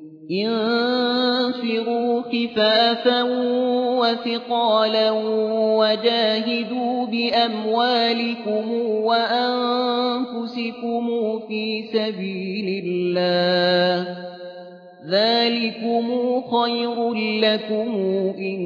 انفروا خفافا وثقالا وجاهدوا بأموالكم وأنفسكم في سبيل الله ذلكم خير لكم إن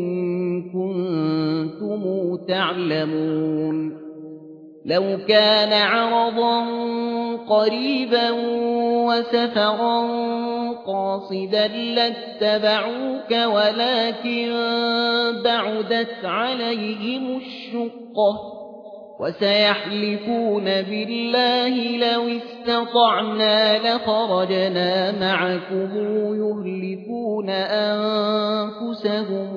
كنتم تعلمون لو كان عرضا قريبا وسفرا قاصدا لاتبعوك ولكن بعدت عليهم الشقة وسيحلفون بالله لو استطعنا لخرجنا معكم يهلكون أنفسهم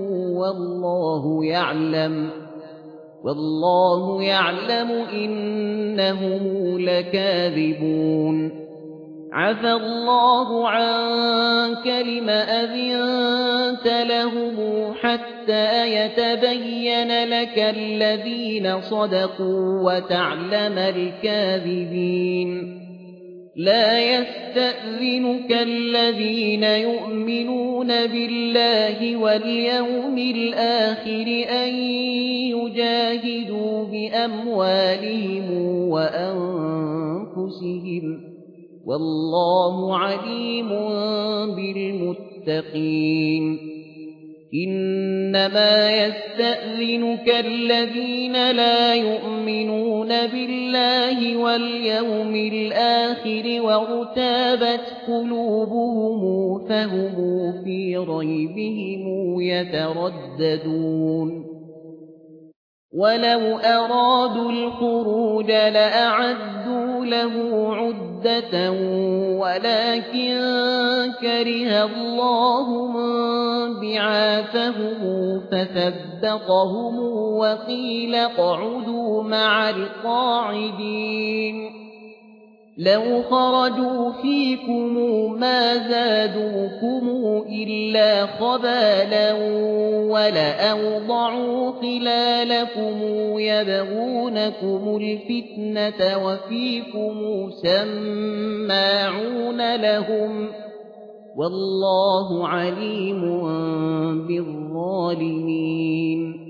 والله يعلم إنهم لكاذبون عفى الله عنك لم أذنت لهم حتى يتبين لك الذين صدقوا وتعلم الكاذبين لا يستأذنك الذين يؤمنون بالله واليوم الآخر أن يجاهدوا بأموالهم وأنفسهم والله عليم بالمتقين إنما يستأذنك الذين لا يؤمنون بالله واليوم الآخر وارتابت قلوبهم فهم في ريبهم يترددون ولو أرادوا الخروج لأعدوا له عدة ولكن كره الله بعاثهم فثبطهم وقيل اقعدوا مع القاعدين لو خرجوا فيكم ما زادوكم إلا خبالا ولأوضعوا خلالكم يبغونكم الفتنة وفيكم سماعون لهم والله عليم بالظالمين